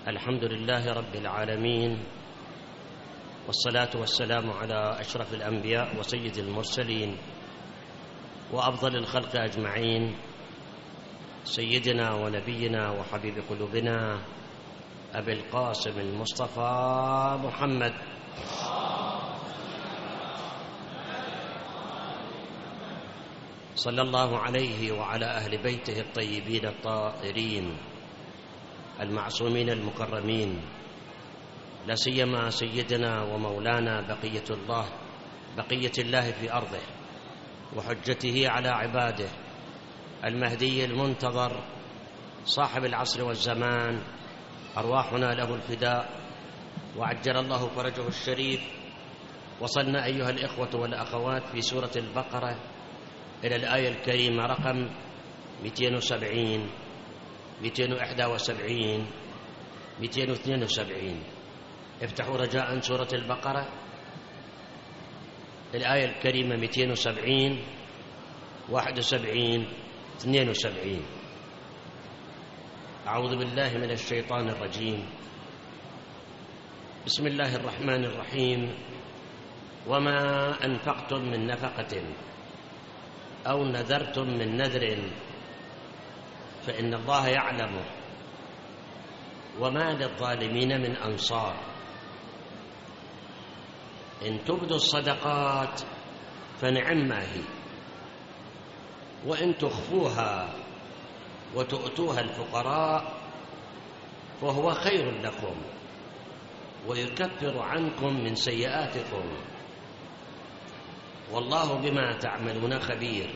الحمد لله رب العالمين، والصلاة والسلام على أشرف الأنبياء وسيد المرسلين وأفضل الخلق أجمعين، سيدنا ونبينا وحبيب قلوبنا أبي القاسم المصطفى محمد صلى الله عليه وعلى أهل بيته الطيبين الطاهرين المعصومين المكرمين، لا سيما سيدنا ومولانا بقية الله في أرضه وحجته على عباده، المهدي المنتظر صاحب العصر والزمان، أرواحنا له الفداء وعجل الله فرجه الشريف. وصلنا أيها الإخوة والأخوات في سورة البقرة إلى الآية الكريمة رقم 270 271 272. افتحوا رجاء سورة البقرة الآية الكريمة 270 71 72. أعوذ بالله من الشيطان الرجيم. بسم الله الرحمن الرحيم. وما أنفقتم من نفقة أو نذرتم من نذر فإن الله يعلمه وما للظالمين من أنصار. إن تبدوا الصدقات فنعما هي، وإن تخفوها وتؤتوها الفقراء فهو خير لكم ويكفر عنكم من سيئاتكم والله بما تعملون خبير.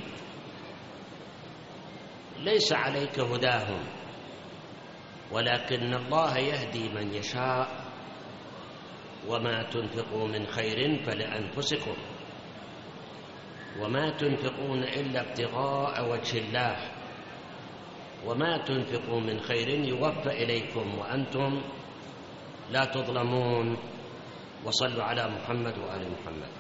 ليس عليك هداهم ولكن الله يهدي من يشاء وما تنفقوا من خير فلأنفسكم وما تنفقون إلا ابتغاء وجه الله وما تنفقوا من خير يوفى إليكم وأنتم لا تظلمون. وصلوا على محمد وآل محمد.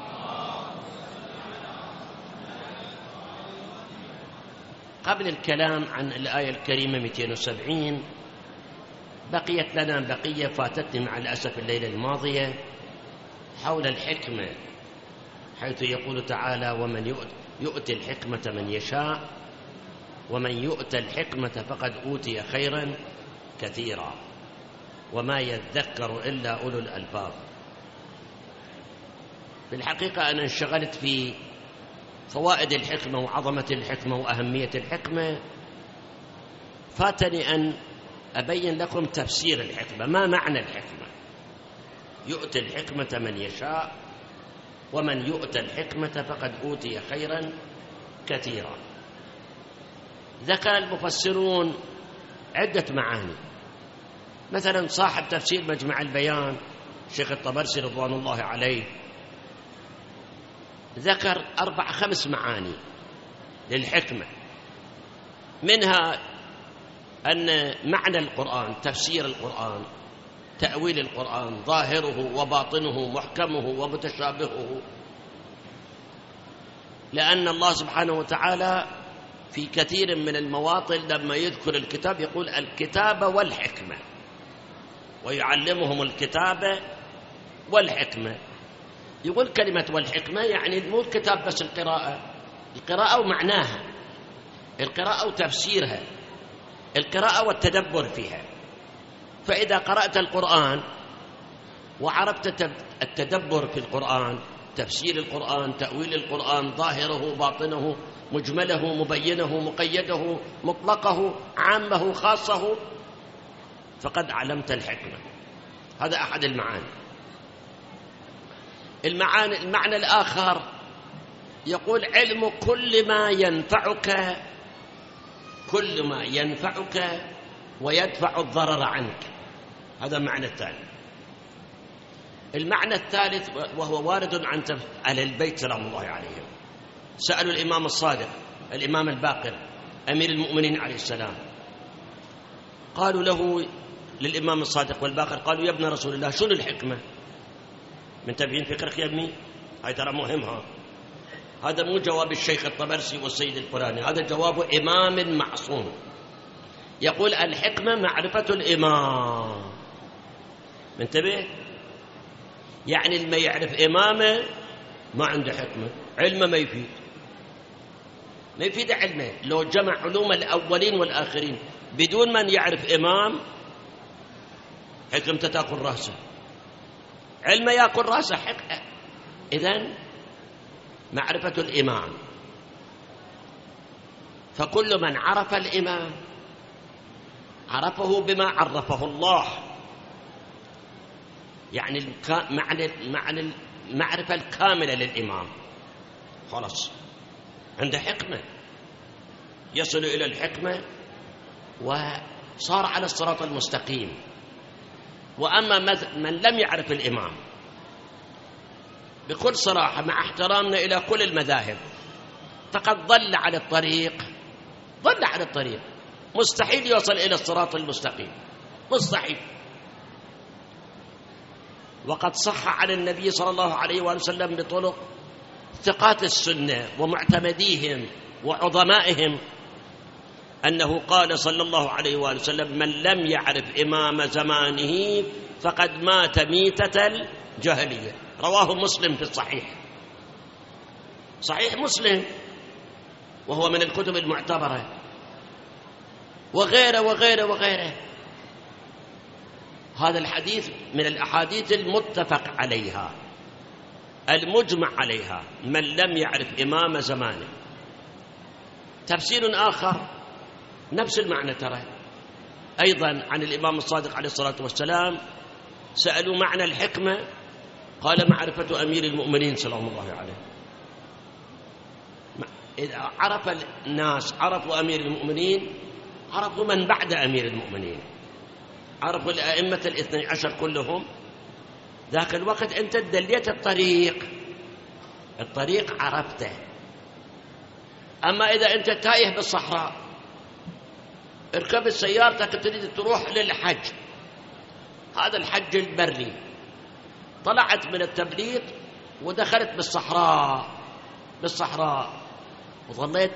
قبل الكلام عن الآية الكريمة 270 بقيت لنا بقية فاتتني مع الأسف الليلة الماضية حول الحكمة، حيث يقول تعالى: ومن يؤتي الحكمة من يشاء ومن يؤتى الحكمة فقد أوتي خيرا كثيرا وما يذكر إلا أولو الألباب. في الحقيقة أنا انشغلت في فوائد الحكمة وعظمة الحكمة وأهمية الحكمة، فاتني أن أبين لكم تفسير الحكمة. ما معنى الحكمة؟ يؤتي الحكمة من يشاء ومن يؤتى الحكمة فقد أوتي خيرا كثيرا. ذكر المفسرون عدة معاني. مثلا صاحب تفسير مجمع البيان الشيخ الطبرسي رضوان الله عليه ذكر 4-5 معاني للحكمة، منها أن معنى القرآن، تفسير القرآن، تأويل القرآن، ظاهره وباطنه، محكمه ومتشابهه، لأن الله سبحانه وتعالى في كثير من المواطن لما يذكر الكتاب يقول الكتاب والحكمة، ويعلمهم الكتاب والحكمة. يقول كلمة والحكمة يعني مو الكتاب بس، القراءة ومعناها، القراءة وتفسيرها، القراءة والتدبر فيها. فإذا قرأت القرآن وعرفت التدبر في القرآن، تفسير القرآن، تأويل القرآن، ظاهره باطنه، مجمله مبينه مقيده مطلقه عامه خاصه، فقد علمت الحكمة. هذا أحد المعاني. المعنى الآخر يقول علم كل ما ينفعك ويدفع الضرر عنك. هذا المعنى الثاني. المعنى الثالث وهو وارد عن أهل البيت سلام الله عليهم، سألوا الإمام الصادق الإمام الباقر أمير المؤمنين عليه السلام، قالوا له للإمام الصادق والباقر، قالوا: يا ابن رسول الله شنو الحكمة؟ من تبعين فكرك يا ابني؟ هاي ترى مهمها. هذا مو جواب الشيخ الطبرسي والسيد الفلاني، هذا جواب إمام معصوم. يقول الحكمة معرفة الإمام. منتبه؟ يعني اللي ما يعرف إمامه ما عنده حكمة، علمه ما يفيد علمه. لو جمع علوم الأولين والآخرين بدون من يعرف إمام، حكمته تأكل رأسه، علمه يأكل رأسه. إذن معرفة الإمام، فكل من عرف الإمام عرفه بما عرفه الله، يعني معنى المعرفة الكاملة للإمام، خلاص عنده حكمة، يصل إلى الحكمة وصار على الصراط المستقيم. وأما من لم يعرف الإمام، بكل صراحة مع احترامنا إلى كل المذاهب، فقد ضل على الطريق، مستحيل يوصل إلى الصراط المستقيم، مستحيل. وقد صح على النبي صلى الله عليه وسلم بطرق ثقات السنة ومعتمديهم وعظمائهم أنه قال صلى الله عليه وسلم: من لم يعرف إمام زمانه فقد مات ميتة الجاهلية. رواه مسلم في الصحيح، صحيح مسلم، وهو من الكتب المعتبرة، وغيره. هذا الحديث من الأحاديث المتفق عليها المجمع عليها، من لم يعرف إمام زمانه. تفسير آخر نفس المعنى ترى أيضا عن الإمام الصادق عليه الصلاة والسلام، سألوا معنى الحكمة، قال: معرفة أمير المؤمنين سلام الله عليه. إذا عرف الناس عرفوا أمير المؤمنين، عرفوا من بعد أمير المؤمنين، عرفوا الأئمة الاثني عشر كلهم. ذاك الوقت أنت دليت الطريق عرفته. أما إذا أنت تايه بالصحراء، اركبت سيارتك تريد تروح للحج، هذا الحج البري، طلعت من التبليط ودخلت بالصحراء وظليت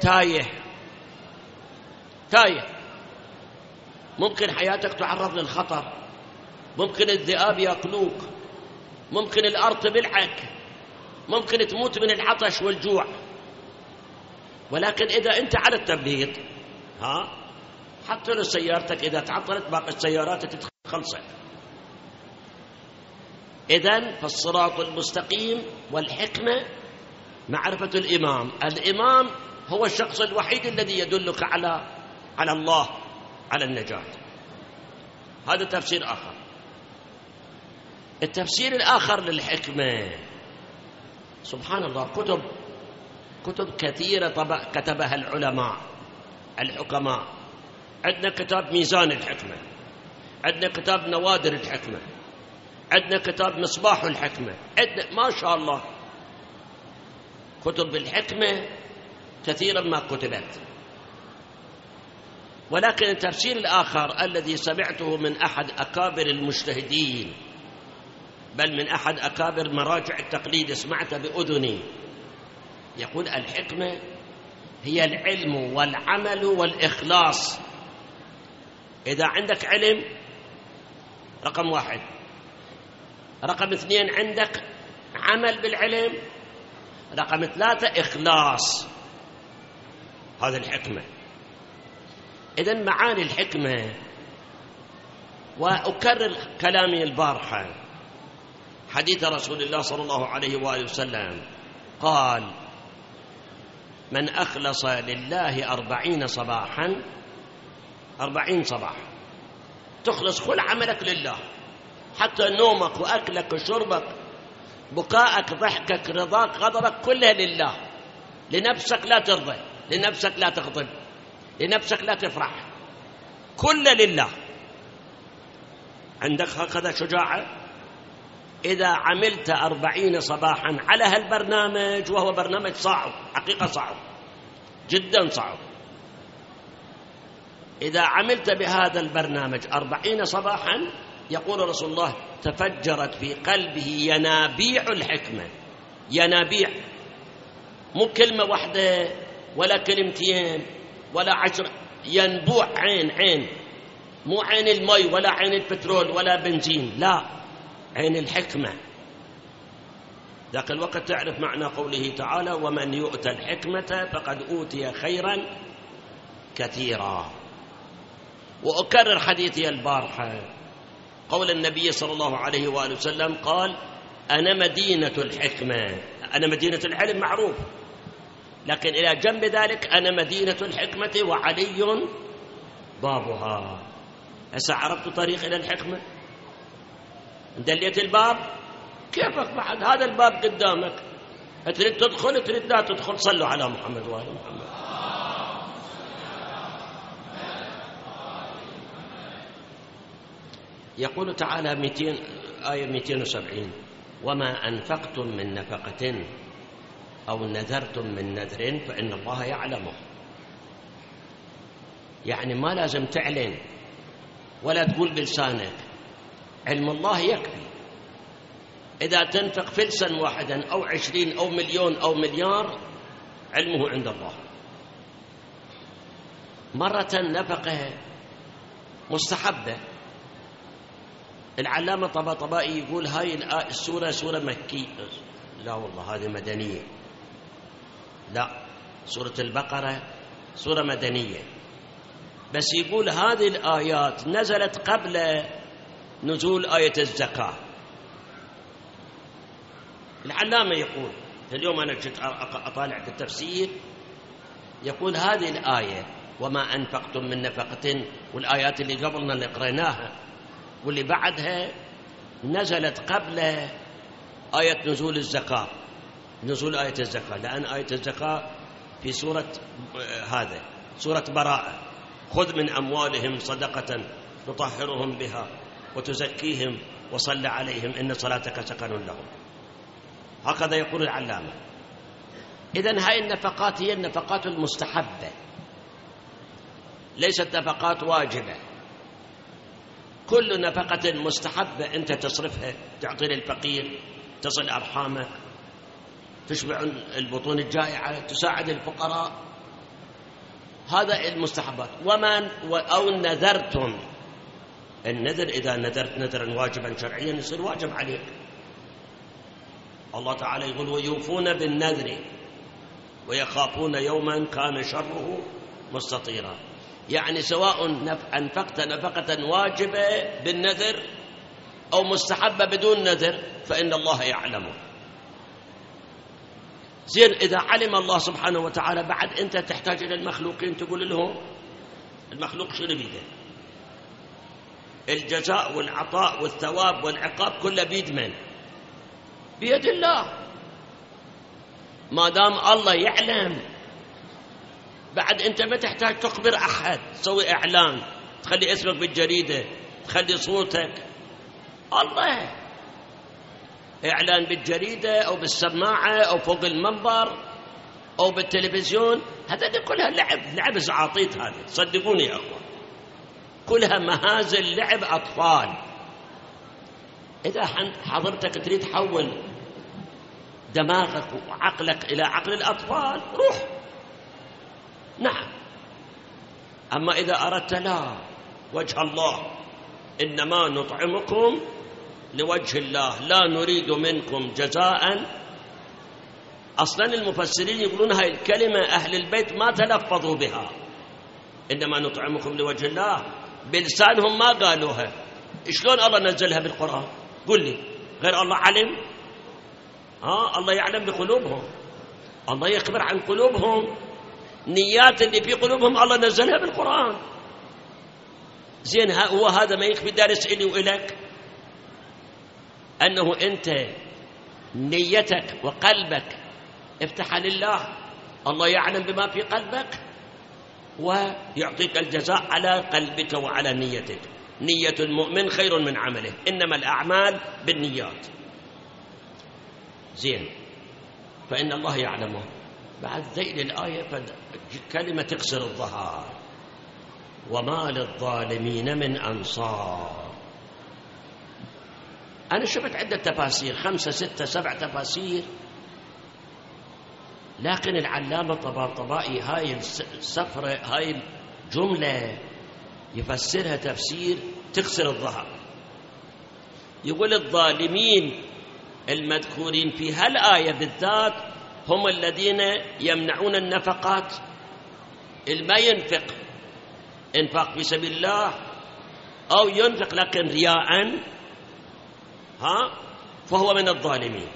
تايه، ممكن حياتك تعرض للخطر، ممكن الذئاب يأكلوك، ممكن الأرض تبلعك، ممكن تموت من العطش والجوع. ولكن إذا أنت على التبليط، حتى لو سيارتك إذا تعطلت باقي السيارات تتخلصك. إذن فالصراط المستقيم والحكمة معرفة الإمام. الإمام هو الشخص الوحيد الذي يدلك على الله، على النجاة. هذا تفسير آخر. التفسير الآخر للحكمة، سبحان الله، كتب كثيرة كتبها العلماء الحكماء. عندنا كتاب ميزان الحكمة، عندنا كتاب نوادر الحكمة، عندنا كتاب مصباح الحكمة، عندنا ما شاء الله كتب الحكمة كثيرا ما كتبت. ولكن التفسير الآخر الذي سمعته من أحد أكابر المجتهدين، بل من أحد أكابر مراجع التقليد، سمعته بأذني، يقول: الحكمة هي العلم والعمل والإخلاص. إذا عندك علم، رقم 1. رقم 2 عندك عمل بالعلم. رقم 3 إخلاص. هذا الحكمة. إذن معاني الحكمة، وأكرر كلامي البارحة، حديث رسول الله صلى الله عليه وآله وسلم قال: من أخلص لله 40 صباحا، 40 صباح تخلص كل عملك لله، حتى نومك وأكلك وشربك، بكاءك، ضحكك، رضاك، غضبك، كلها لله. لنفسك لا ترضى، لنفسك لا تغضب، لنفسك لا تفرح، كله لله. عندك هكذا شجاعة؟ إذا عملت 40 صباحا على هالبرنامج، وهو برنامج صعب، حقيقة صعب جدا، صعب. إذا عملت بهذا البرنامج 40 صباحا، يقول رسول الله: تفجرت في قلبه ينابيع الحكمة. ينابيع، مو كلمة واحدة ولا كلمتين ولا 10، ينبوع عين، مو عين المي ولا عين البترول ولا بنزين، لا، عين الحكمة. ذاك الوقت تعرف معنى قوله تعالى: ومن يؤتى الحكمة فقد أوتي خيرا كثيرا. وأكرر حديثي البارحة، قول النبي صلى الله عليه وآله وسلم قال: أنا مدينة الحكمة. أنا مدينة العلم معروف، لكن إلى جنب ذلك أنا مدينة الحكمة وعلي بابها. هسه عرفت طريق إلى الحكمة؟ دليت الباب، كيفك بعد هذا الباب قدامك، تريد تدخل تريد لا تدخل. صلوا على محمد وآل محمد. يقول تعالى آية 270: وما أنفقتم من نفقة أو نذرتم من نذر فإن الله يعلمه. يعني ما لازم تعلن ولا تقول بلسانك، علم الله يكفي. إذا تنفق فلسا واحدا أو 20 أو مليون أو مليار، علمه عند الله. مرة نفقه مستحبة. العلامة طباطبائي يقول هاي السورة سورة مكية. لا والله هذه مدنية. لا، سورة البقرة سورة مدنية، بس يقول هذه الآيات نزلت قبل نزول آية الزكاة. العلامة يقول، اليوم أنا كنت أطالع في التفسير، يقول هذه الآية وما أنفقتم من نفقة، والآيات اللي قبلنا اللي قريناها واللي بعدها نزلت قبل آية نزول الزكاة، نزول آية الزكاة، لأن آية الزكاة في سورة سورة براءة: خذ من أموالهم صدقة تطهرهم بها وتزكيهم وصل عليهم إن صلاتك سكن لهم. هكذا يقول العلامة. إذن هاي النفقات هي النفقات المستحبة، ليست نفقات واجبة. كل نفقة مستحبة أنت تصرفها، تعطي للفقير، تصل أرحامك، تشبع البطون الجائعة، تساعد الفقراء، هذا المستحبات. أو نذرتم، النذر إذا نذرت نذرا واجبا شرعيا يصير واجب عليك. الله تعالى يقول: ويوفون بالنذر ويخافون يوما كان شره مستطيرا. يعني سواء أنفقت نفقة واجبة بالنذر أو مستحبة بدون نذر فإن الله يعلمه. زين، إذا علم الله سبحانه وتعالى، بعد أنت تحتاج إلى المخلوقين تقول لهم المخلوق شنو بيده؟ الجزاء والعطاء والثواب والعقاب كله بيد من؟ بيد الله. ما دام الله يعلم، بعد أنت ما تحتاج تخبر أحد، تسوي إعلان، تخلي اسمك بالجريدة، تخلي صوتك. الله إعلان بالجريدة أو بالسماعة أو فوق المنبر أو بالتلفزيون، هذا كلها لعب زعاطيت. هذه صدقوني يا أخوان، كلها مهازل لعب أطفال. إذا حضرتك تريد تحول دماغك وعقلك إلى عقل الأطفال، روح، نعم. أما إذا أردت لا، وجه الله، إنما نطعمكم لوجه الله لا نريد منكم جزاء. أصلا المفسرين يقولون هاي الكلمة أهل البيت ما تلفظوا بها، إنما نطعمكم لوجه الله، بلسانهم ما قالوها. شلون الله نزلها بالقرآن؟ قل لي، غير الله علم؟ الله يعلم بقلوبهم، الله يخبر عن قلوبهم، نيات اللي في قلوبهم الله نزلها بالقرآن. زين، هو هذا ما يكفي دارس إلي وإلك؟ أنه أنت نيتك وقلبك افتح لله، الله يعلم بما في قلبك ويعطيك الجزاء على قلبك وعلى نيتك. نية المؤمن خير من عمله، إنما الأعمال بالنيات. زين، فإن الله يعلمه. بعد ذيل الآية كلمة تكسر الظهر: وما للظالمين من أنصار. أنا شفت عدة تفاسير، 5 6 7 تفاسير، لكن العلامة طباطبائي هاي السفرة، هاي جملة يفسرها تفسير تكسر الظهر. يقول الظالمين المذكورين في هالآية بالذات هم الذين يمنعون النفقات. ما ينفق انفاق في سبيل الله أو ينفق لكن رياء فهو من الظالمين.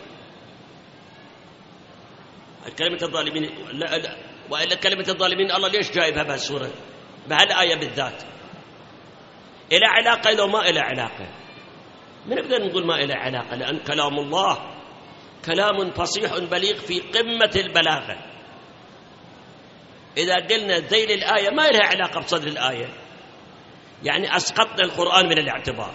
كلمة الظالمين لا وإلا كلمة الظالمين الله ليش جايبها بهالسورة بهالآية بالذات؟ إلى علاقة لو ما إلى علاقة؟ من نقدر نقول ما إلى علاقة؟ لأن كلام الله كلام فصيح بليغ في قمة البلاغة. إذا قلنا ذيل الآية ما لها علاقة بصدر الآية، يعني أسقطنا القرآن من الاعتبار.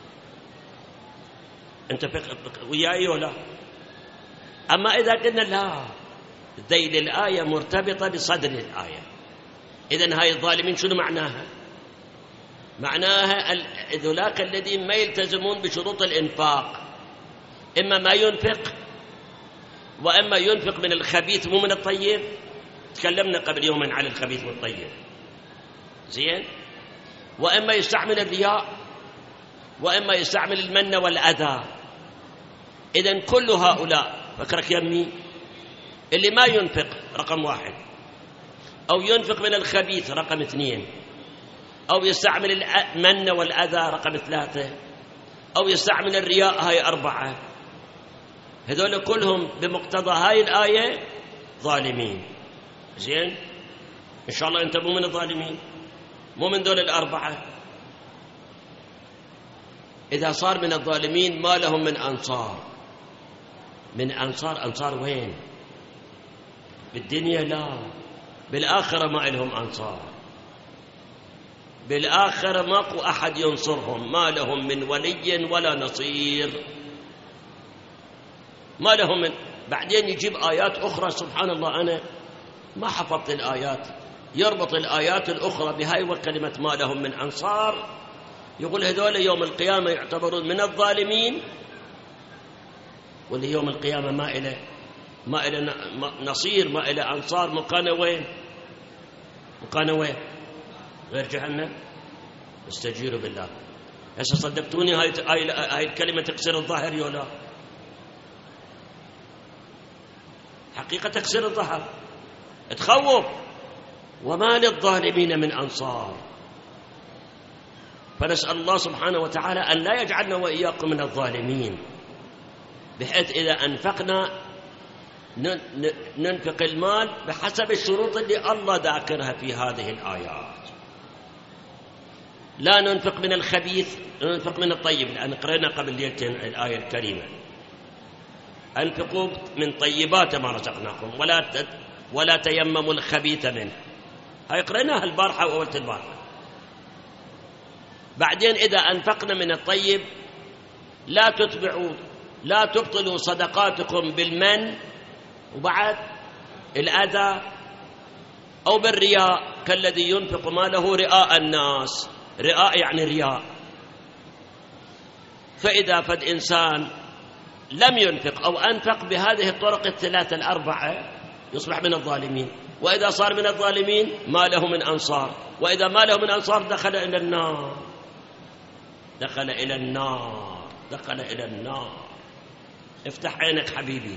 أنت وياي ولا؟ أما إذا قلنا لا ذيل الآية مرتبطة بصدر الآية، إذن هاي الظالمين شنو معناها؟ معناها ذولاك الذين ما يلتزمون بشروط الإنفاق، إما ما ينفق وإما ينفق من الخبيث مو من الطيب. تكلمنا قبل يومين على الخبيث والطيب، زين؟ وإما يستعمل الرياء وإما يستعمل المن والأذى. إذن كل هؤلاء فكرك يمي اللي ما ينفق رقم 1، أو ينفق من الخبيث رقم 2، أو يستعمل المن والأذى رقم 3، أو يستعمل الرياء هاي 4. هذول كلهم بمقتضى هاي الآية ظالمين. زين؟ إن شاء الله أنت مو من الظالمين، مو من دول 4. إذا صار من الظالمين ما لهم من أنصار. من أنصار وين؟ بالدنيا لا، بالآخرة ما لهم أنصار. بالآخرة ماكو أحد ينصرهم، ما لهم من ولي ولا نصير، ما لهم من. بعدين يجيب آيات أخرى سبحان الله، أنا ما حفظت الآيات، يربط الآيات الأخرى بهاي وكلمة ما لهم من أنصار. يقول هذول يوم القيامة يعتبرون من الظالمين، واللي يوم القيامة ما إلى نصير، ما إلى أنصار. مكانه وين؟ غير جهنم. استجيروا بالله. هسه صدقتوني هاي الكلمة تكسر الظهر يولا؟ حقيقة تكسر الظهر، تخوف. وما للظالمين من أنصار. فنسأل الله سبحانه وتعالى أن لا يجعلنا وإياكم من الظالمين، بحيث إذا أنفقنا ننفق المال بحسب الشروط اللي الله ذاكرها في هذه الآيات. لا ننفق من الخبيث، ننفق من الطيب، لأن قرأنا قبل ليلتين الآية الكريمة أنفقوا من طيبات ما رزقناكم ولا تيمموا الخبيث منه. هاي قرأناها البارحة وأولت البارحة. بعدين إذا أنفقنا من الطيب لا تبطلوا صدقاتكم بالمن وبعد الأذى أو بالرياء كالذي ينفق ماله رئاء الناس. رئاء يعني رياء. فإذا فد إنسان لم ينفق أو أنفق بهذه الطرق 3 4 يصبح من الظالمين. وإذا صار من الظالمين ما له من أنصار، وإذا ما له من أنصار دخل إلى النار. افتح عينك حبيبي.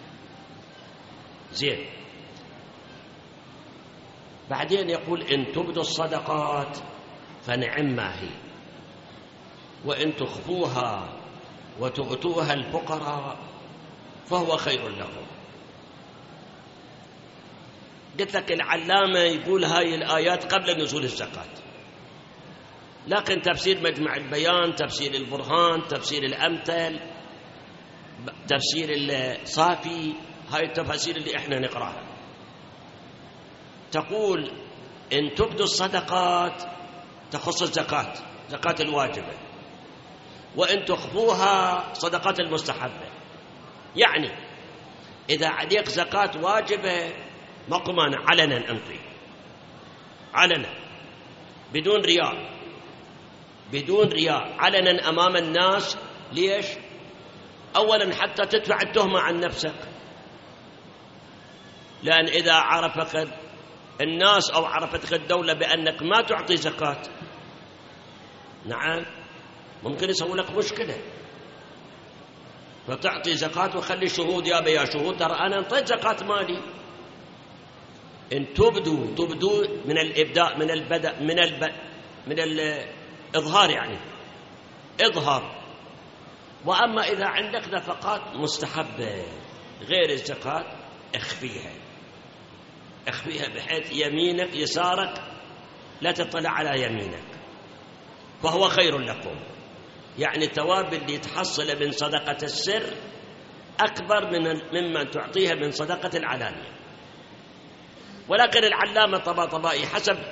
زين. بعدين يقول إن تبدوا الصدقات فنعم ما هي، وإن تخفوها وتؤتوها الفقراء فهو خير لكم. قلت لك العلامة يقول هاي الآيات قبل نزول الزكاة، لكن تفسير مجمع البيان، تفسير البرهان، تفسير الأمثل، تفسير الصافي، هاي التفاسير اللي احنا نقراها تقول إن تبدوا الصدقات تخص الزكاة، زكاة الواجبة، وإن تخفوها صدقات المستحبة. يعني إذا عليك زكاة واجبة ماكو مانع علنا أنطي، علنا بدون رياء علنا أمام الناس. ليش؟ أولا حتى تدفع التهمة عن نفسك، لأن إذا عرفك الناس أو عرفتك الدولة بأنك ما تعطي زكاة، نعم ممكن يسوي لك مشكلة، فتعطي زكاة وخلي شهود، يا شهود ترى أنا انطيت زكاة مالي. إن تبدو من الإبداء من الإظهار، يعني إظهار. وأما إذا عندك نفقات مستحبة غير الزكاة اخفيها بحيث يمينك يسارك لا تطلع على يمينك، فهو خير لكم. يعني الثواب اللي تحصل من صدقة السر أكبر ممن تعطيها من صدقة العلانية. ولكن العلامة طباطبائي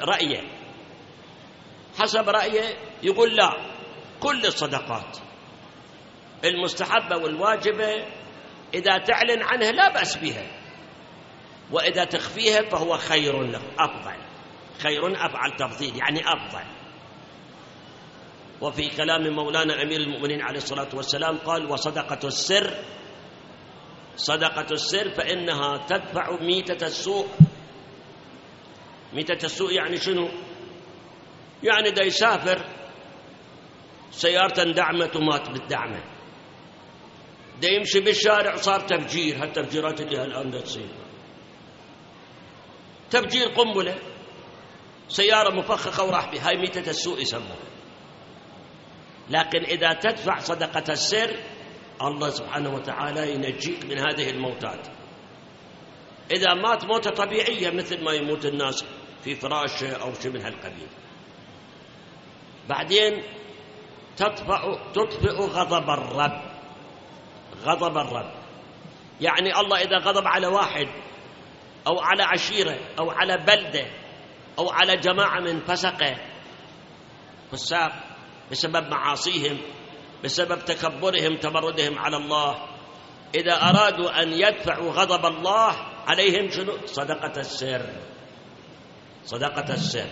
حسب رأيه يقول لا، كل الصدقات المستحبة والواجبة إذا تعلن عنها لا بأس بها، وإذا تخفيها فهو خير لك، أفضل. خير أفعل تفضيل، يعني أفضل. وفي كلام مولانا أمير المؤمنين عليه الصلاة والسلام قال: وصدقة السر فإنها تدفع ميتة السوء. ميتة السوء يعني شنو؟ يعني دا يسافر سيارة اندعمت ومات بالدعمة، دا يمشي بالشارع صار تفجير، هالتفجيرات اللي الآن دا تصير، تفجير قنبلة، سيارة مفخخة وراح بها، هاي ميتة السوء يسموها. لكن إذا تدفع صدقة السر الله سبحانه وتعالى ينجيك من هذه الموتات. إذا مات موتة طبيعية مثل ما يموت الناس في فراشه أو شيء من هالقبيل. بعدين تطفئ غضب الرب. يعني الله إذا غضب على واحد أو على عشيرة أو على بلدة أو على جماعة من فسقة بسبب معاصيهم، بسبب تكبرهم تمردهم على الله، إذا أرادوا أن يدفعوا غضب الله عليهم شنو؟ صدقة السر.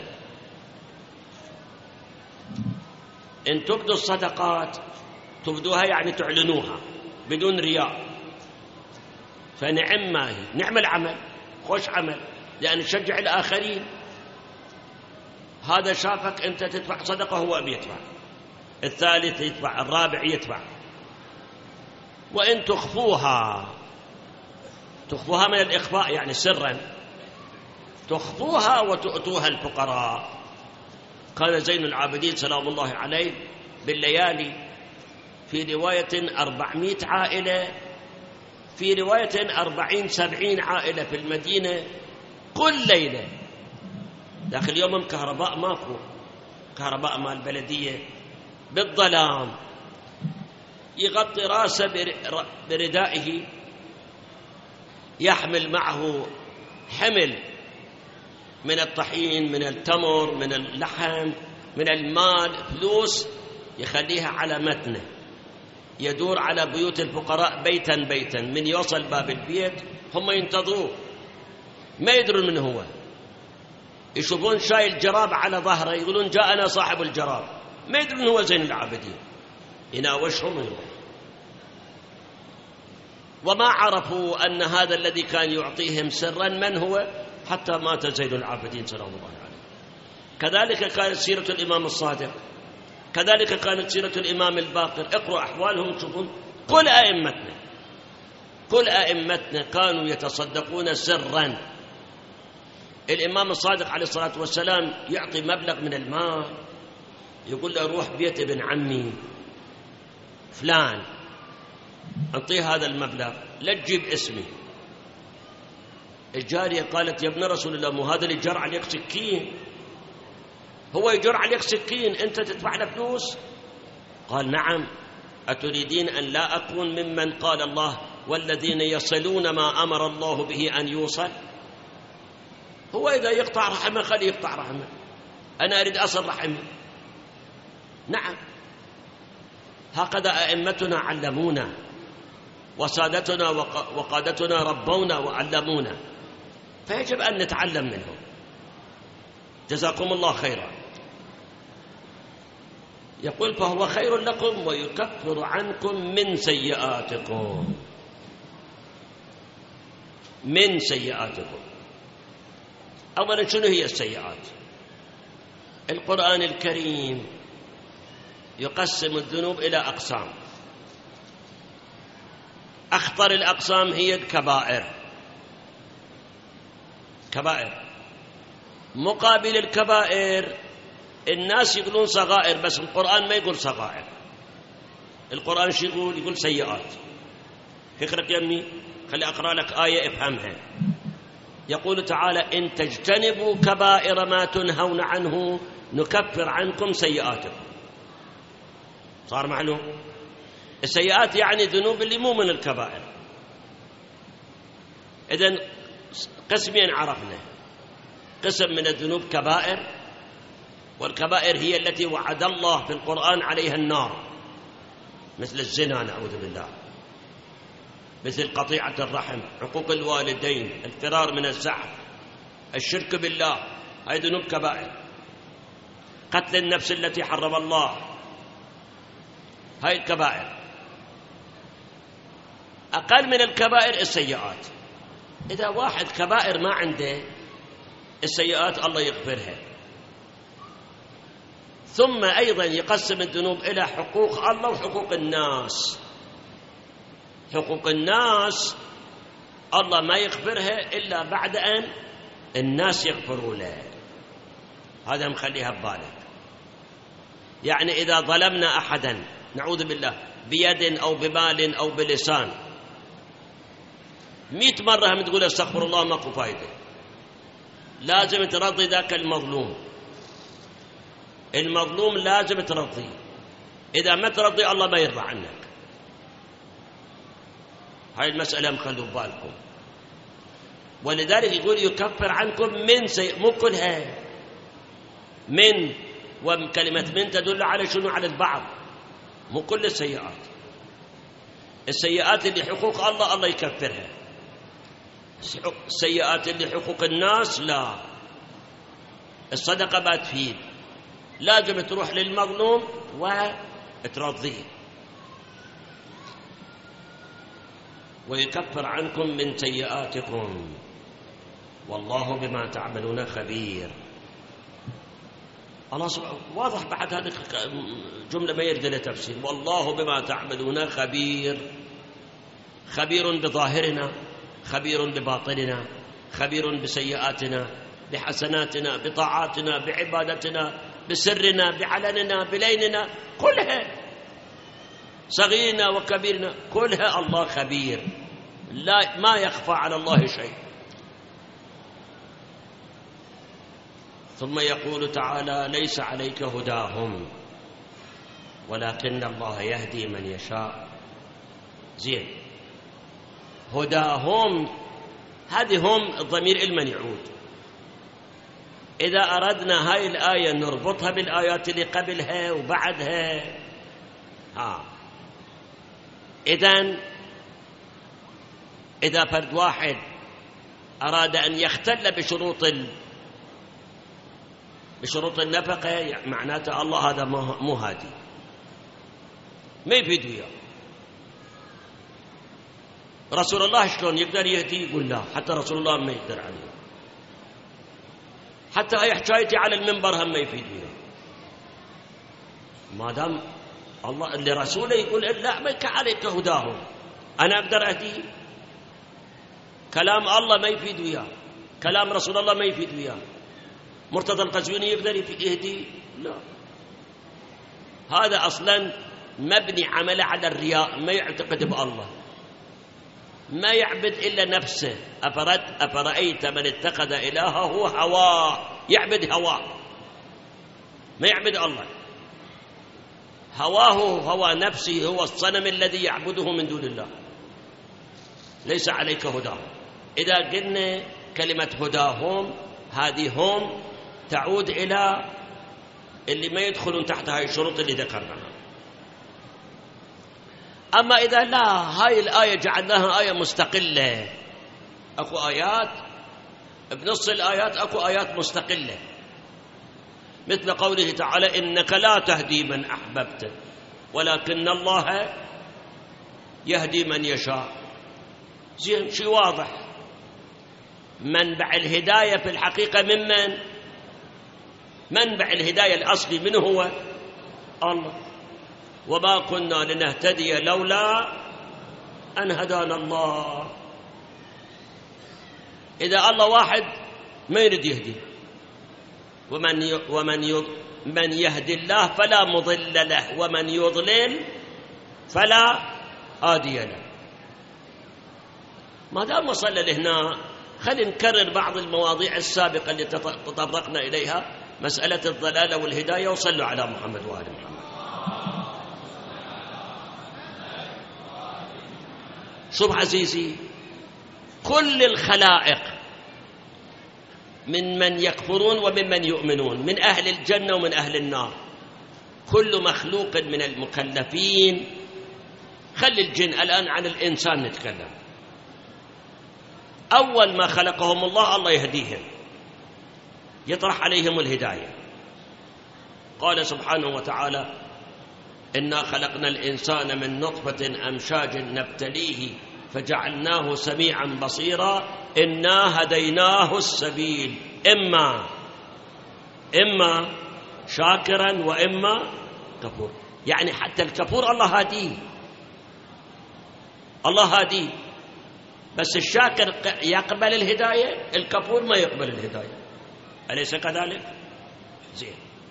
إن تبدوا الصدقات تبدوها يعني تعلنوها بدون رياء، فنعم ما هي، نعم العمل، خوش عمل، لأن تشجع الآخرين. هذا شافك أنت تدفع صدقة هو بيدفع، الثالث يدفع، الرابع يدفع. وإن تخفوها من الإخفاء يعني سرا، تخفوها وتؤتوها الفقراء. قال زين العابدين سلام الله عليه بالليالي، في رواية 400 عائلة، في رواية 40-70 عائلة في المدينة كل ليلة داخل يومهم كهرباء، ماكو كهرباء مال البلدية، بالظلام، يغطي راسه بردائه، يحمل معه حمل من الطحين، من التمر، من اللحم، من المال، فلوس، يخليها على متنه، يدور على بيوت الفقراء بيتا بيتا، من يوصل باب البيت هم ينتظروه، ما يدرون من هو، يشوفون شايل جراب على ظهره يقولون جاءنا صاحب الجراب، ما يدرون هو زين العابدين، يناوشهم ويروح. وما عرفوا أن هذا الذي كان يعطيهم سرا من هو حتى مات زين العابدين سلام الله عليه. كذلك كانت سيرة الإمام الصادق، كذلك كانت سيرة الإمام الباقر. اقرأوا أحوالهم تشوفون كل أئمتنا كانوا يتصدقون سرا. الإمام الصادق عليه الصلاة والسلام يعطي مبلغ من المال، يقول له روح بيت ابن عمي فلان أعطيه هذا المبلغ، لا تجيب اسمي. الجارية قالت يا ابن رسول الله مو هذا اللي جر عليك سكين، هو يجر عليك سكين أنت تدفع له فلوس؟ قال نعم. أتريدين أن لا أكون ممن قال الله والذين يصلون ما أمر الله به أن يوصل؟ هو إذا يقطع رحمه خليه يقطع رحمه، أنا أريد أصل رحمه. نعم، هكذا أئمتنا علمونا، وسادتنا وقادتنا ربونا وعلمونا، فيجب أن نتعلم منهم. جزاكم الله خيرا. يقول فهو خير لكم ويكفر عنكم من سيئاتكم. أولا شنو هي السيئات؟ القرآن الكريم يقسم الذنوب إلى أقسام. أخطر الأقسام هي الكبائر. كبائر. مقابل الكبائر الناس يقولون صغائر، بس القرآن ما يقول صغائر. القرآن شو يقول؟ يقول سيئات. فكرك يا ابني؟ خلي أقرأ لك آية افهمها. يقول تعالى: إن تجتنبوا كبائر ما تنهون عنه نكفر عنكم سيئاتكم. صار معلوم؟ السيئات يعني ذنوب اللي مو من الكبائر. إذن قسمين عرفنا: قسم من الذنوب كبائر، والكبائر هي التي وعد الله في القرآن عليها النار، مثل الزنا نعوذ بالله، مثل قطيعة الرحم، حقوق الوالدين، الفرار من الزحف، الشرك بالله، هذه ذنوب كبائر. قتل النفس التي حرم الله، هاي الكبائر. أقل من الكبائر السيئات. إذا واحد كبائر ما عنده، السيئات الله يغفرها. ثم أيضا يقسم الذنوب إلى حقوق الله وحقوق الناس. حقوق الناس الله ما يغفرها إلا بعد أن الناس يغفروا له. هذا مخليها ببالك. يعني إذا ظلمنا أحدا نعوذ بالله بيد أو بمال أو بلسان، 100 مرة هم تقول استغفر الله ماكو فايدة. لازم ترضي ذاك المظلوم. المظلوم لازم ترضيه. إذا ما ترضي الله ما يرضى عنك. هاي المسألة مخلوا بالكم. ولذلك يقول يكفر عنكم من مو كلها. من، وكلمة من تدل على شنو؟ على البعض، مو كل السيئات. السيئات اللي حقوق الله الله يكفرها. السيئات اللي حقوق الناس لا. الصدقة ما تفيد، لازم تروح للمظلوم وترضيه. ويكفر عنكم من سيئاتكم والله بما تعملون خبير. الله سبحانه واضح بعد هذه الجملة ما يرجى لتفسير. والله بما تعملون خبير. خبير بظاهرنا، خبير بباطننا، خبير بسيئاتنا، بحسناتنا، بطاعاتنا، بعبادتنا، بسرنا، بعلننا، بليلنا، كلها صغيرنا وكبيرنا، كلها الله خبير. لا، ما يخفى على الله شيء. ثم يقول تعالى: ليس عليك هداهم ولكن الله يهدي من يشاء. زين، هداهم هذه هم الضمير المن يعود. إذا أردنا هاي الآية نربطها بالآيات اللي قبلها وبعدها، إذا فرد واحد أراد أن يختل بشروط النفقة، معناته الله هذا مو هادي، ما يفيد وياه. رسول الله شلون يقدر يهدي؟ يقول لا، حتى رسول الله ما يقدر عليه. حتى هاي حكايتي على المنبر هم ما يفيد وياه. ما دام الله اللي رسوله يقول لا، ما عليك هداهم، أنا أقدر أهدي. كلام الله ما يفيد وياه، كلام رسول الله ما يفيد وياه. مرتضى القزويني يقدر يهدي؟ لا. هذا أصلا مبني عمله على الرياء، ما يعتقد بالله، ما يعبد إلا نفسه. أفرأيت من اتخذ إلهه هواه، يعبد هواه، ما يعبد الله. هواه هوى نفسه، هو الصنم الذي يعبده من دون الله. ليس عليك هداهم. إذا قلنا كلمة هداهم، هذه هم تعود إلى اللي ما يدخلون تحت هاي الشروط اللي ذكرناها. أما إذا لا، هاي الآية جعلناها آية مستقلة. أكو آيات بنص الآيات، أكو آيات مستقلة، مثل قوله تعالى: إنك لا تهدي من أحببت ولكن الله يهدي من يشاء. زين، شيء واضح. منبع الهداية في الحقيقة من منبع الهداية الأصلي منه هو الله. وما كنا لنهتدي لولا أن هدانا الله. إذا الله واحد ما يريد يهدي، من يهدي الله فلا مضل له، ومن يضلل فلا هادي له. ما دام وصلنا لهنا خلينا نكرر بعض المواضيع السابقة اللي تطرقنا إليها، مسألة الضلالة والهداية، وصلوا على محمد وآل محمد. شوف عزيزي، كل الخلائق من يكفرون ومن يؤمنون، من أهل الجنة ومن أهل النار، كل مخلوق من المكلفين. خلي الجن الآن عن الإنسان نتكلم. أول ما خلقهم الله يهديهم، يطرح عليهم الهداية. قال سبحانه وتعالى: إنا خلقنا الإنسان من نطفة أمشاج نبتليه فجعلناه سميعا بصيرا إنا هديناه السبيل إما شاكرا وإما كفور. يعني حتى الكفور الله هاديه، الله هاديه، بس الشاكر يقبل الهداية، الكفور ما يقبل الهداية. أليس كذلك؟ زين.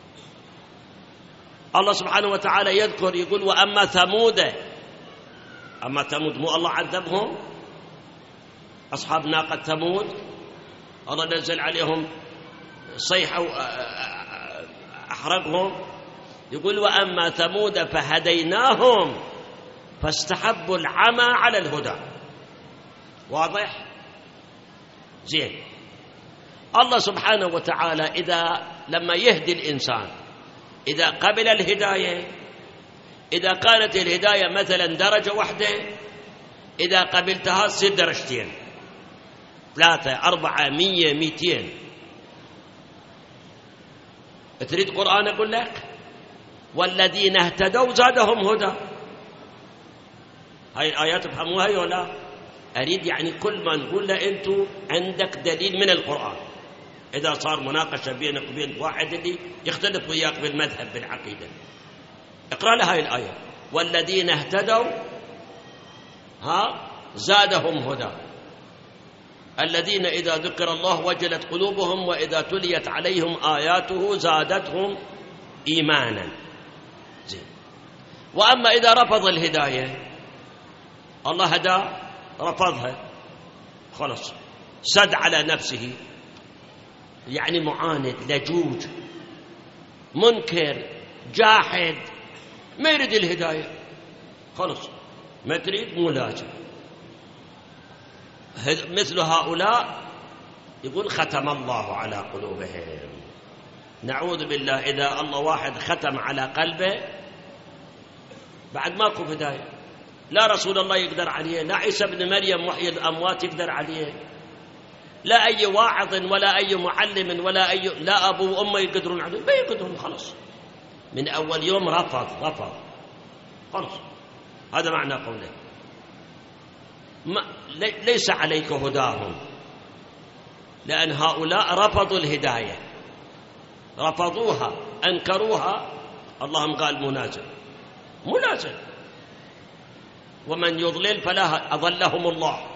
الله سبحانه وتعالى يذكر يقول: وأما ثمود، أما ثمود مو الله عذبهم؟ أصحاب ناقة ثمود الله نزل عليهم صيحة وأحرقهم. يقول: وأما ثمود فهديناهم فاستحبوا العمى على الهدى. واضح؟ زين. الله سبحانه وتعالى لما يهدي الإنسان، إذا قبل الهداية، إذا كانت الهداية مثلا درجة واحدة، إذا قبلتها تصير درجتين، 3 4 100 200. تريد قرآن أقول لك؟ والذين اهتدوا زادهم هدى. هاي الآيات تفهموها ولا؟ أريد يعني كل ما نقول له أنتوا عندك دليل من القرآن. إذا صار مناقشة بينك وبين واحد اللي يختلف وياك بالمذهب بالعقيدة، اقرأ له هاي الآية: والذين اهتدوا زادهم هدى الذين إذا ذكر الله وجلت قلوبهم وإذا تليت عليهم آياته زادتهم إيمانا. زين. وأما إذا رفض الهداية، الله هدى رفضها، خلص سد على نفسه، يعني معاند، لجوج، منكر، جاحد، ما يريد الهداية، خلص ما تريد ملاجئ. مثل هؤلاء يقول: ختم الله على قلوبهم. نعوذ بالله. إذا الله واحد ختم على قلبه بعد ماكو هداية. لا رسول الله يقدر عليه، لا عيسى بن مريم محيي الأموات يقدر عليه، لا أي واعظ ولا أي معلم ولا لا أبو وأمه يقدرون عليه، ما يقدرون. خلص من أول يوم رفض خلص. هذا معنى قوله: ليس عليك هداهم، لأن هؤلاء رفضوا الهداية، رفضوها، أنكروها. اللهم قال منازل. ومن يضلل فلا أضلهم الله.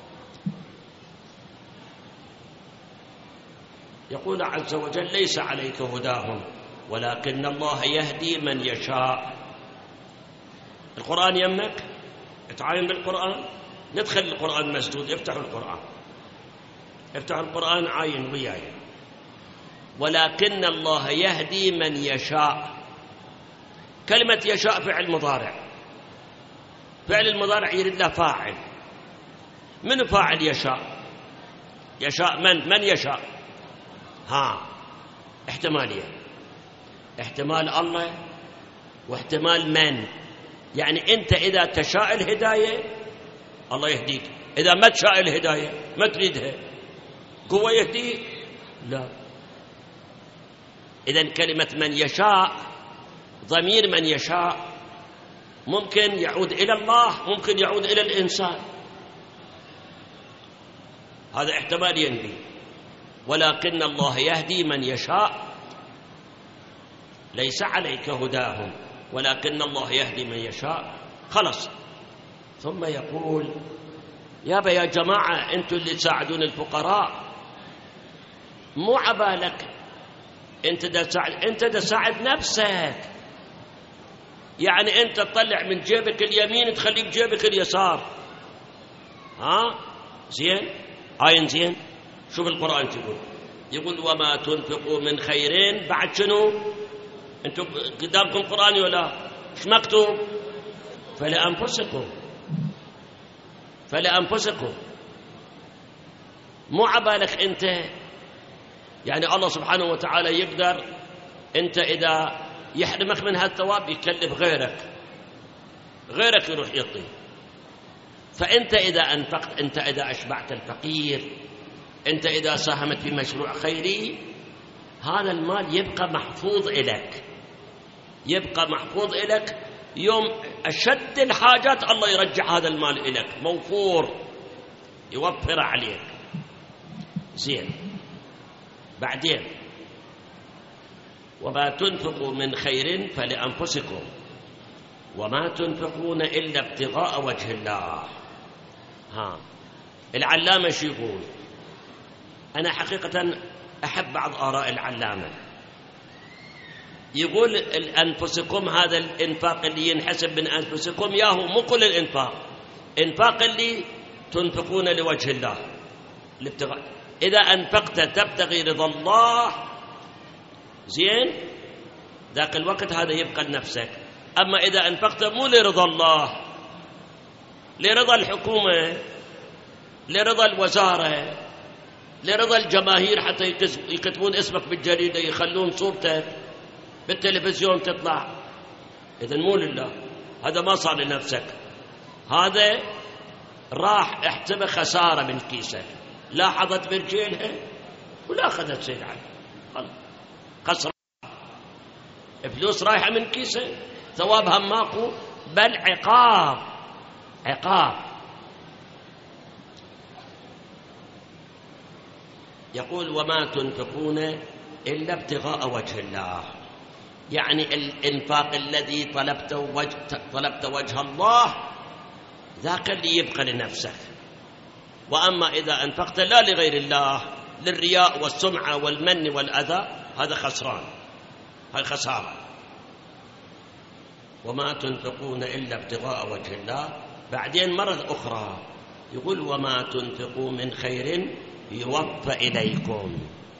يقول عز وجل: ليس عليك هداهم ولكن الله يهدي من يشاء. القرآن يمك، اتعاين بالقرآن. ندخل القرآن مسدود، افتحوا القرآن عاين وياي. ولكن الله يهدي من يشاء. كلمة يشاء فعل مضارع، فعل المضارع يريد له فاعل. من فاعل يشاء؟ يشاء من يشاء؟ احتمالية، احتمال الله واحتمال من. يعني أنت إذا تشاء الهداية الله يهديك، إذا ما تشاء الهداية ما تريدها قوة يهديك؟ لا. إذن كلمة من يشاء، ضمير من يشاء ممكن يعود إلى الله، ممكن يعود إلى الإنسان. هذا احتمال ينبي. ولكن الله يهدي من يشاء، ليس عليك هداهم ولكن الله يهدي من يشاء. خلص. ثم يقول يا جماعة أنتم اللي تساعدون الفقراء، مو عبالك أنت دا تساعد نفسك. يعني أنت تطلع من جيبك اليمين تخليك جيبك اليسار. زين؟ آية زين. شوف القرآن يقول وما تنفقوا من خيرين. بعد شنو؟ أنتم قدامكم قرآن ولا إيش مكتوب؟ فلأنفسكم. مو عبالك أنت. يعني الله سبحانه وتعالى يقدر أنت إذا يحرمك من هالثواب يكلف غيرك يروح يعطيه. فأنت إذا أنفقت، أنت إذا أشبعت الفقير، أنت إذا ساهمت في مشروع خيري، هذا المال يبقى محفوظ إليك. يوم أشد الحاجات الله يرجع هذا المال إليك موفور، يوفر عليك. زين. بعدين وما تنفقوا من خير فلأنفسكم وما تنفقون إلا ابتغاء وجه الله. العلامة شو يقول؟ أنا حقيقة أحب بعض آراء العلامة. يقول أنفسكم هذا الإنفاق اللي ينحسب من أنفسكم، ياهو مو كل إنفاق اللي تنفقون لوجه الله الابتغاء. إذا أنفقت تبتغي رضا الله، زين، ذاك الوقت هذا يبقى لنفسك. أما إذا أنفقت مو لرضا الله، لرضا الحكومة، لرضا الوزارة، لرضا الجماهير، حتى يكتبون اسمك بالجريدة، يخلون صورتك بالتلفزيون تطلع، إذن مو لله، هذا ما صار لنفسك، هذا راح احتمى خسارة من كيسك، لا حظت برجيلها ولا أخذت شيء عنه، خسرة، فلوس رايحة من كيسه، ثوابها ماكو، بل عقاب. يقول وما تنفقون إلا ابتغاء وجه الله، يعني الإنفاق الذي طلبت وجه الله ذاك اللي يبقى لنفسك. وأما إذا أنفقت لا لغير الله، للرياء والسمعة والمن والأذى، هذا خسران، هاي خسارة. وما تنفقون إلا ابتغاء وجه الله. بعدين مرة أخرى يقول وما تنفقوا من خير يوفى إليكم.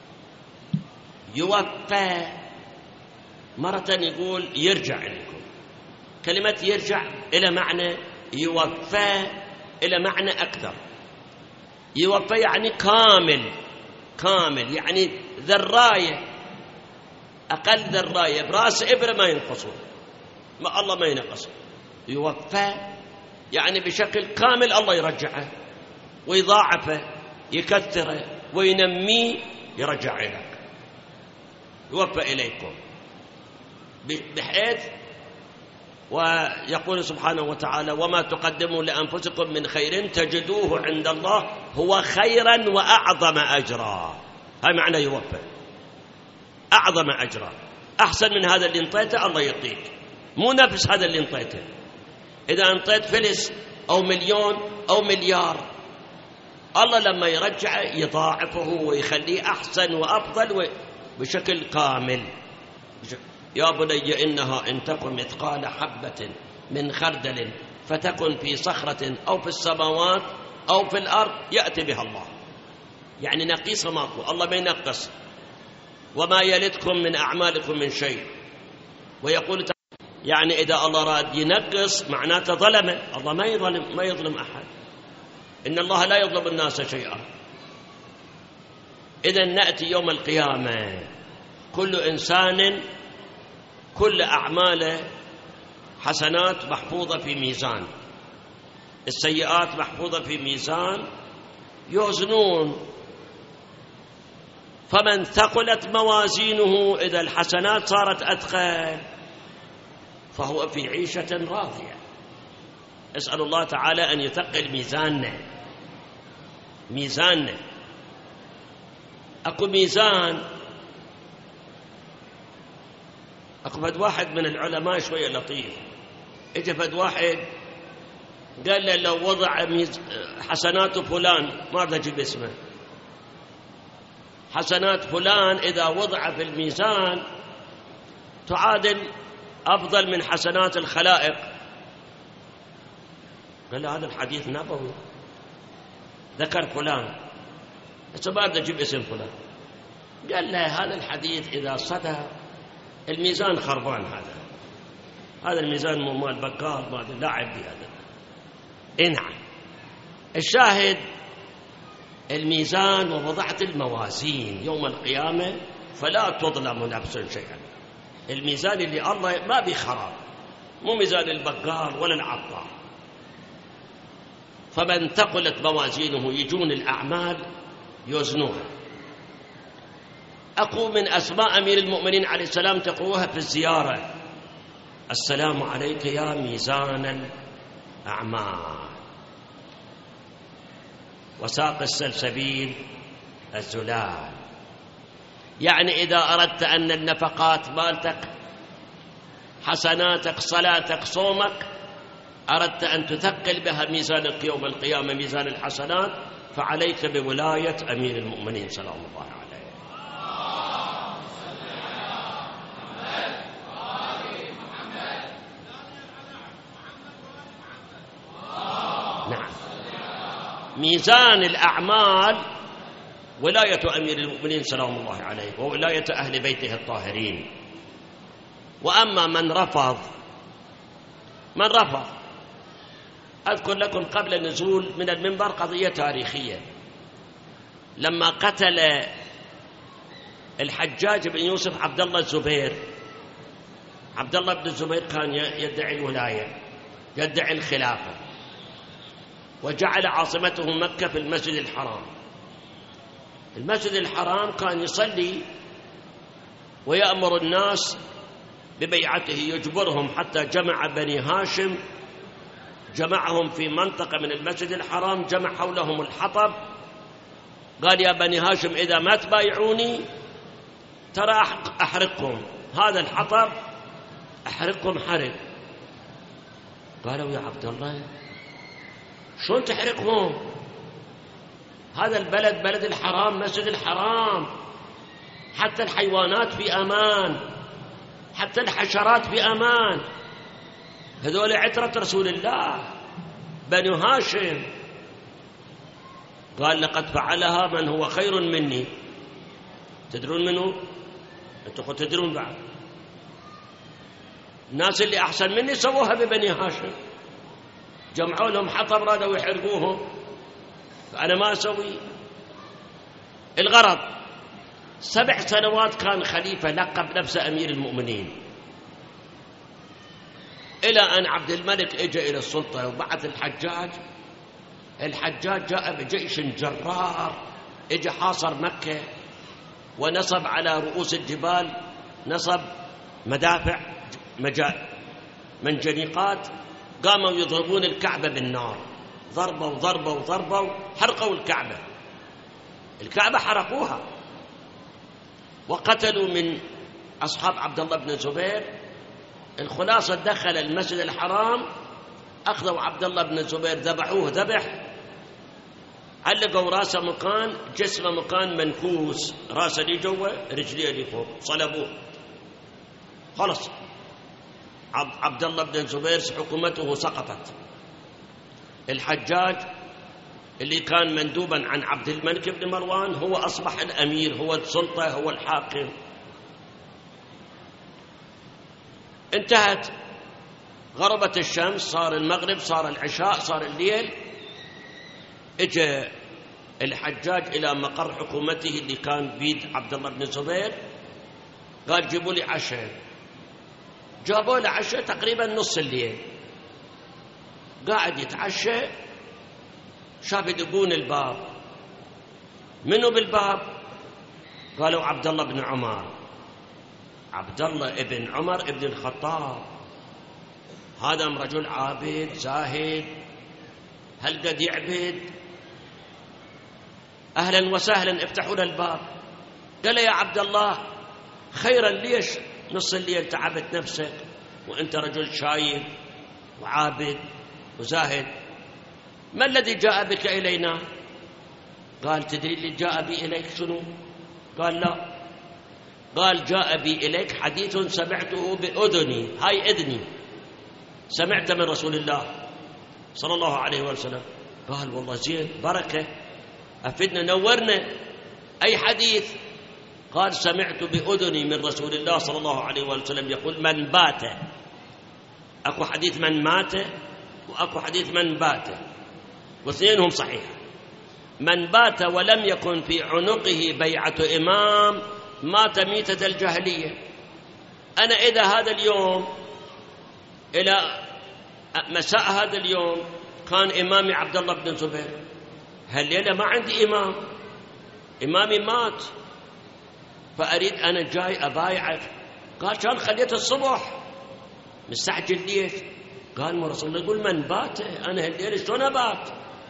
يوفى مرة يقول يرجع إليكم. كلمة يرجع إلى معنى يوفى إلى معنى أكثر. يوفى يعني كامل، يعني ذراية، أقل ذراية براس إبرة ما ينقصون، ما الله ما ينقص. يوفى يعني بشكل كامل الله يرجعه ويضاعفه، يكثره وينميه، يرجع إليك، يوفى إليكم، بحيث ويقول سبحانه وتعالى وما تقدموا لأنفسكم من خير تجدوه عند الله هو خيرا وأعظم أجرا. هاي معنى يوفى، أعظم أجرا، أحسن من هذا اللي انطيته الله يعطيك، مو نفس هذا اللي انطيته. إذا انطيت فلس أو مليون أو مليار، الله لما يرجعه يضاعفه ويخليه أحسن وأفضل بشكل كامل. يا بني إنها إن تكن مثقال حبة من خردل فتكن في صخرة أو في السماوات أو في الأرض يأتي بها الله. يعني نقيصة ماكو، الله ما ينقص. وما يلدكم من أعمالكم من شيء. ويقول يعني إذا الله راد ينقص معناته ظلمه. الله ما يظلم أحد، إن الله لا يظلم الناس شيئا. إذا نأتي يوم القيامة كل إنسان كل أعماله حسنات محفوظة في ميزان، السيئات محفوظة في ميزان، يوزنون. فمن ثقلت موازينه، إذا الحسنات صارت أثقل، فهو في عيشة راضية. أسأل الله تعالى أن يثقل ميزاننا. ميزاننا. أكو ميزان، أكو فد واحد من العلماء شوية لطيف، إجا فد واحد قال له لو وضع حسنات فلان، ما أريد أجيب اسمه، حسنات فلان إذا وضع في الميزان تعادل أفضل من حسنات الخلائق. قال له هذا الحديث نبوي، ذكر فلان، بس ما أريد أجيب اسم فلان. قال له هذا الحديث إذا صدق الميزان خربان، هذا الميزان مو مال بقال، ما لاعب بهذا. نعم، الشاهد الميزان ووضعت الموازين يوم القيامة فلا تظلم نفس شيئا. الميزان اللي الله ما بخراب، مو ميزان البقال ولا العطار. فمن ثقلت موازينه يجون الأعمال يوزنوها. أقول من أسماء أمير المؤمنين عليه السلام تقروها في الزيارة: السلام عليك يا ميزان الأعمال وساق السلسبيل الزلال. يعني إذا أردت أن النفقات مالتك، حسناتك، صلاتك، صومك، أردت أن تثقل بها ميزانك يوم القيامة، ميزان الحسنات، فعليك بولاية أمير المؤمنين سلام الله عليه. نعم، ميزان الأعمال ولاية أمير المؤمنين سلام الله عليه، وولاية أهل بيته الطاهرين. وأما من رفض، أذكر لكم قبل النزول من المنبر قضية تاريخية. لما قتل الحجاج بن يوسف عبد الله الزبير، عبد الله بن الزبير كان يدعي الولاية، يدعي الخلافة، وجعل عاصمته مكة في المسجد الحرام. المسجد الحرام كان يصلي ويأمر الناس ببيعته، يجبرهم، حتى جمع بني هاشم، جمعهم في منطقة من المسجد الحرام، جمع حولهم الحطب، قال يا بني هاشم إذا ما تبايعوني ترى أحرقكم، هذا الحطب أحرقكم حرق. قالوا يا عبد الله شلون تحرقهم؟ هذا البلد بلد الحرام، مسجد الحرام، حتى الحيوانات في أمان، حتى الحشرات في أمان، هذول عترة رسول الله بنو هاشم. قال لقد فعلها من هو خير مني. تدرون منه؟ أنتم تدرون بعد، الناس اللي أحسن مني سووها ببني هاشم، جمعوا لهم حطب رادوا يحرقوهم، فأنا ما أسوي. الغرض 7 سنوات كان خليفة، لقب نفسه أمير المؤمنين، إلى أن عبد الملك إجا إلى السلطة وبعث الحجاج. الحجاج جاء بجيش جرار، إجا حاصر مكة ونصب على رؤوس الجبال، نصب مدافع منجنيقات، قاموا يضربون الكعبة بالنار، ضربوا حرقوا الكعبة حرقوها، وقتلوا من أصحاب عبد الله بن الزبير. الخلاصة دخل المسجد الحرام، أخذوا عبد الله بن الزبير، ذبحوه ذبح، علقوا راسه مكان، جسمه مكان منكوس، راسه اللي جوا رجليه اللي فوق، صلبوه. خلص عبد الله بن الزبير حكومته سقطت. الحجاج اللي كان مندوبا عن عبد الملك بن مروان هو أصبح الأمير، هو السلطة، هو الحاكم. انتهت، غربت الشمس، صار المغرب، صار العشاء، صار الليل. اجى الحجاج إلى مقر حكومته اللي كان بيد عبد الله بن الزبير، قال جيبوا لي عشاء. جابوا له عشاء تقريبا نص الليل، قاعد يتعشى، شاف يدقون الباب. منو بالباب؟ قالوا عبد الله بن عمر. عبد الله ابن عمر ابن الخطاب، هذا رجل عابد زاهد، هل قد يعبد؟ أهلا وسهلا افتحوا له الباب. قال يا عبد الله خيرا، ليش نص الليل تعبت نفسك وأنت رجل شايب وعابد وزاهد؟ ما الذي جاء بك إلينا؟ قال تدري اللي جاء بي إليك شنو؟ قال لا. قال جاء بي إليك حديث سمعته بأذني، هاي إذني سمعت من رسول الله صلى الله عليه وسلم. قال والله زين بركة، أفدنا نورنا، أي حديث؟ قال سمعت بأذني من رسول الله صلى الله عليه وسلم يقول من بات، أكو حديث من مات وأكو حديث من بات، واثنينهم صحيح. من بات ولم يكن في عنقه بيعة إمام مات ميتة الجاهلية. أنا إذا هذا اليوم إلى مساء هذا اليوم كان إمامي عبد الله بن زبير، هالليلة ما عندي إمام، إمامي مات، فأريد أنا جاي أبايعك. قال كان خليت الصبح، مستعجل ليش؟ قال ما رسول الله يقول من بات، أنا هالليلة شلون أبات؟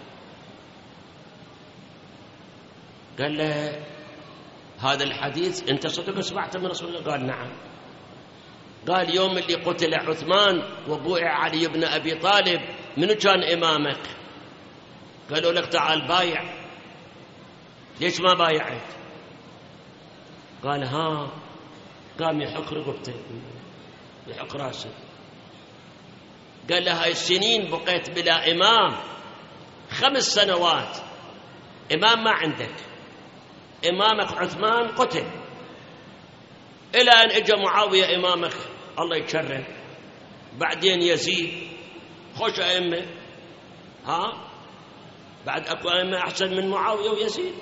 قال له هذا الحديث أنت صدق سمعته من رسول الله؟ قال نعم. قال يوم اللي قتل عثمان وبوئع علي بن أبي طالب منو كان إمامك؟ قالوا لك تعال بايع، ليش ما بايعت؟ قال ها، قام يحك رقبته يحك راسه. قال له هاي السنين بقيت بلا إمام، 5 سنوات إمام ما عندك، إمامك عثمان قتل، إلى أن إجا معاوية إمامك الله يكرم، بعدين يزيد، خوش أئمة، ها بعد أكو أئمة أحسن من معاوية ويزيد.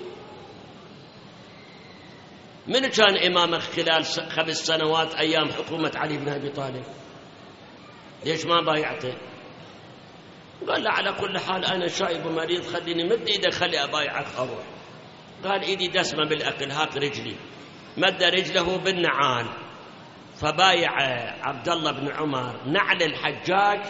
من كان إمامك خلال 5 سنوات أيام حكومة علي بن أبي طالب؟ ليش ما بايعته؟ قال له على كل حال أنا شايب ومريض، خليني مد إيدك خلي أبايعك أروح. قال إيدي دسمة بالأكل، هات رجلي. مد رجله بالنعال، فبايع عبد الله بن عمر نعل الحجاج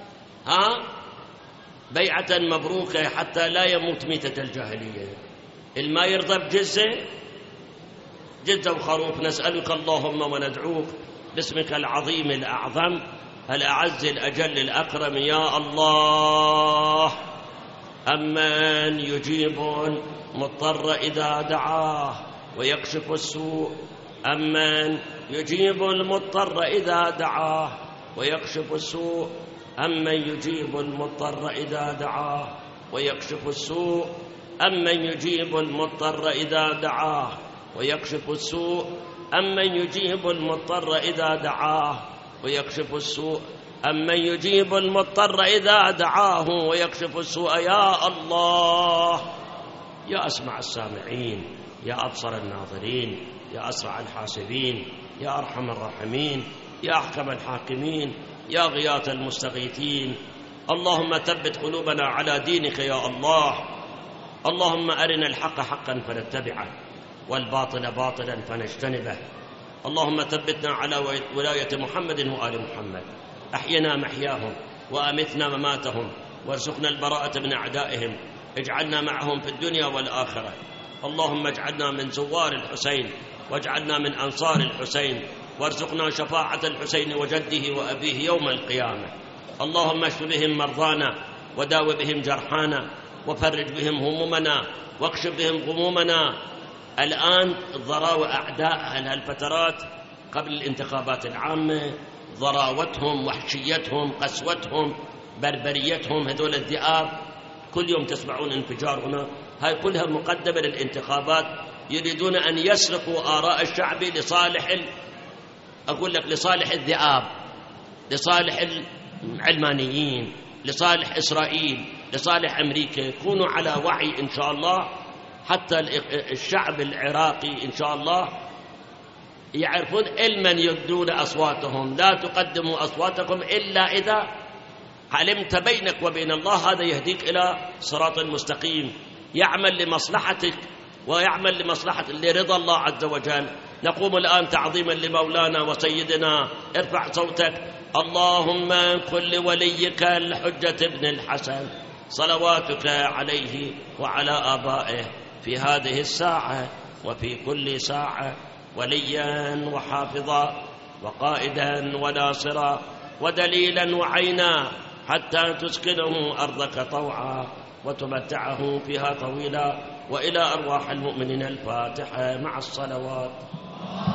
بيعة مبروكة حتى لا يموت ميتة الجاهلية. الما يرضى بجزة وخروف. نسألك اللهم وندعوك باسمك العظيم الأعظم الأعز الأجل الأكرم يا الله، أمن يجيب المضطر إذا دعاه ويكشف السوء، أمن يجيب المضطر إذا دعاه ويكشف السوء، أمن يجيب المضطر إذا دعاه ويكشف السوء، أمن يجيب المضطر إذا دعاه ويكشف السوء، أمن يجيب المضطر إذا دعاه ويكشف السوء، أمن يجيب المضطر إذا دعاه ويكشف السوء. يا الله، يا أسمع السامعين، يا أبصر الناظرين، يا أسرع الحاسبين، يا أرحم الراحمين، يا أحكم الحاكمين، يا غياث المستغيثين. اللهم ثبت قلوبنا على دينك يا الله. اللهم أرنا الحق حقا فنتبعه والباطل باطلا فنجتنبه. اللهم ثبتنا على ولاية محمد وآل محمد، أحينا محياهم وأمتنا مماتهم، وارزقنا البراءة من أعدائهم، اجعلنا معهم في الدنيا والآخرة. اللهم اجعلنا من زوار الحسين، واجعلنا من أنصار الحسين، وارزقنا شفاعة الحسين وجده وأبيه يوم القيامة. اللهم اشف بهم مرضانا، وداو بهم جرحانا، وفرج بهم همومنا، واكشف بهم غمومنا. الآن ضراوة أعداء هالفترات قبل الانتخابات العامة، ضراوتهم، وحشيتهم، قسوتهم، بربريتهم، هذول الذئاب كل يوم تسمعون انفجار هنا، هاي كلها مقدمة للانتخابات. يريدون أن يسرقوا آراء الشعب لصالح أقول لك لصالح الذئاب، لصالح العلمانيين، لصالح إسرائيل، لصالح أمريكا. كونوا على وعي إن شاء الله، حتى الشعب العراقي إن شاء الله يعرفون لمن يدون أصواتهم. لا تقدموا أصواتكم إلا إذا علمت بينك وبين الله، هذا يهديك إلى صراط مستقيم، يعمل لمصلحتك ويعمل لرضا الله عز وجل. نقوم الآن تعظيما لمولانا وسيدنا. ارفع صوتك. اللهم كن لوليك الحجة ابن الحسن صلواتك عليه وعلى آبائه في هذه الساعة وفي كل ساعة وليا وحافظا وقائدا وناصرا ودليلا وعينا، حتى تسكنه أرضك طوعا وتمتعه فيها طويلا. وإلى أرواح المؤمنين الفاتحة مع الصلوات.